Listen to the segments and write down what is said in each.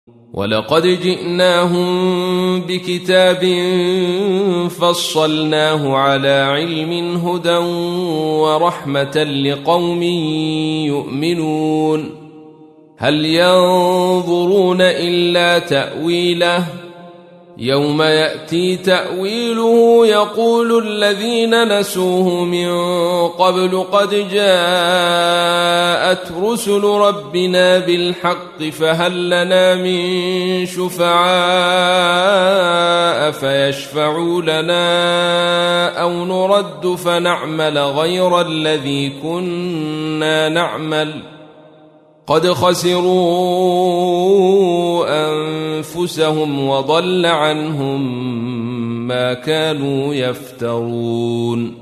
ولقد جئناهم بكتاب فصلناه على علم هدى ورحمة لقوم يؤمنون هل ينظرون إلا تأويله يوم يأتي تأويله يقول الذين نسوه من قبل قد جاءت رسل ربنا بالحق فهل لنا من شفعاء فيشفعوا لنا أو نرد فنعمل غير الذي كنا نعمل قد خسروا أنفسهم وضل عنهم ما كانوا يفترون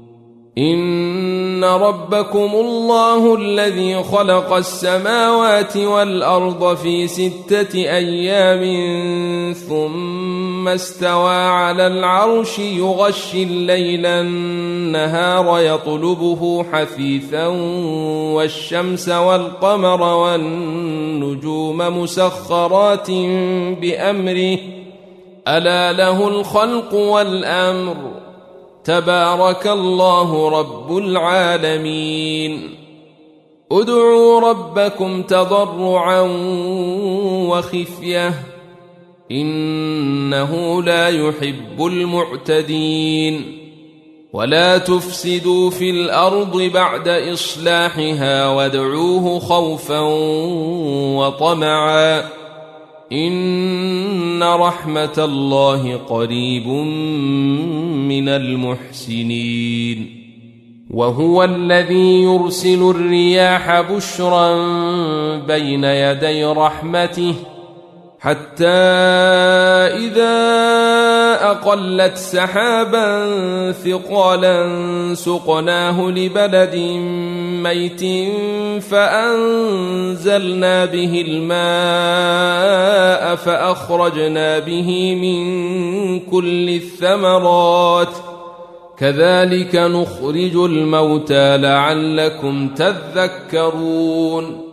إن ربكم الله الذي خلق السماوات والأرض في 6 أيام ثم استوى على العرش يغشي الليل النهار يطلبه حثيثا والشمس والقمر والنجوم مسخرات بأمره ألا له الخلق والأمر تبارك الله رب العالمين ادعوا ربكم تضرعا وخفية إنه لا يحب المعتدين ولا تفسدوا في الأرض بعد إصلاحها وادعوه خوفا وطمعا إن رحمة الله قريب من المحسنين وهو الذي يرسل الرياح بشرا بين يدي رحمته حتى إذا أقلت سحابا ثقالا سقناه لبلد ميت فأنزلنا به الماء فأخرجنا به من كل الثمرات كذلك نخرج الموتى لعلكم تذكرون